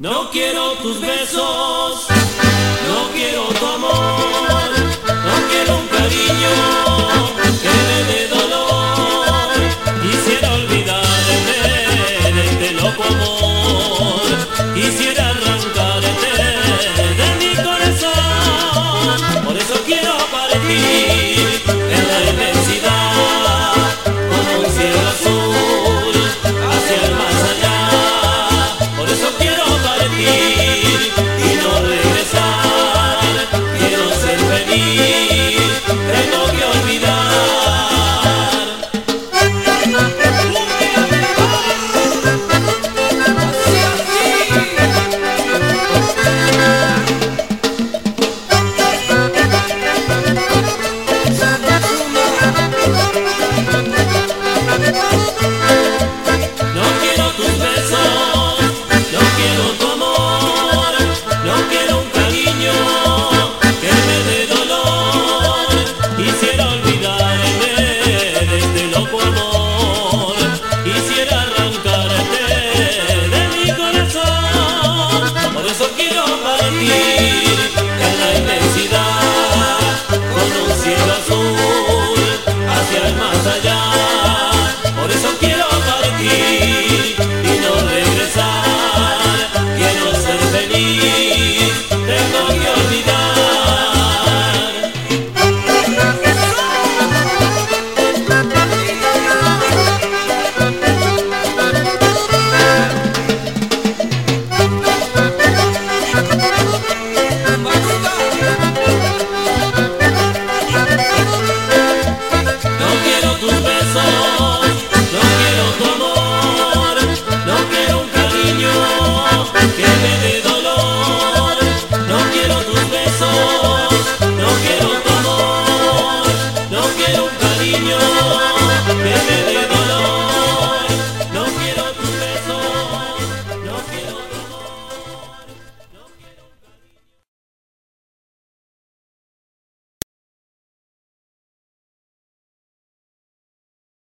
No quiero tus besos, no quiero tu amor, no quiero un cariño que me dé dolor. Quisiera olvidarme de este loco amor, quisiera arrancarte de mi corazón. Por eso quiero partir en la inmensidad, como un cielo azul hacia el más allá. Por eso quiero partir y no regresar. Quiero ser feliz, tengo que olvidar. No quiero tus besos, no quiero tu amor, no quiero un cariño que me dé dolor. Quisiera olvidarme de este loco amor, quisiera arrancarte de mi corazón. Por eso quiero partir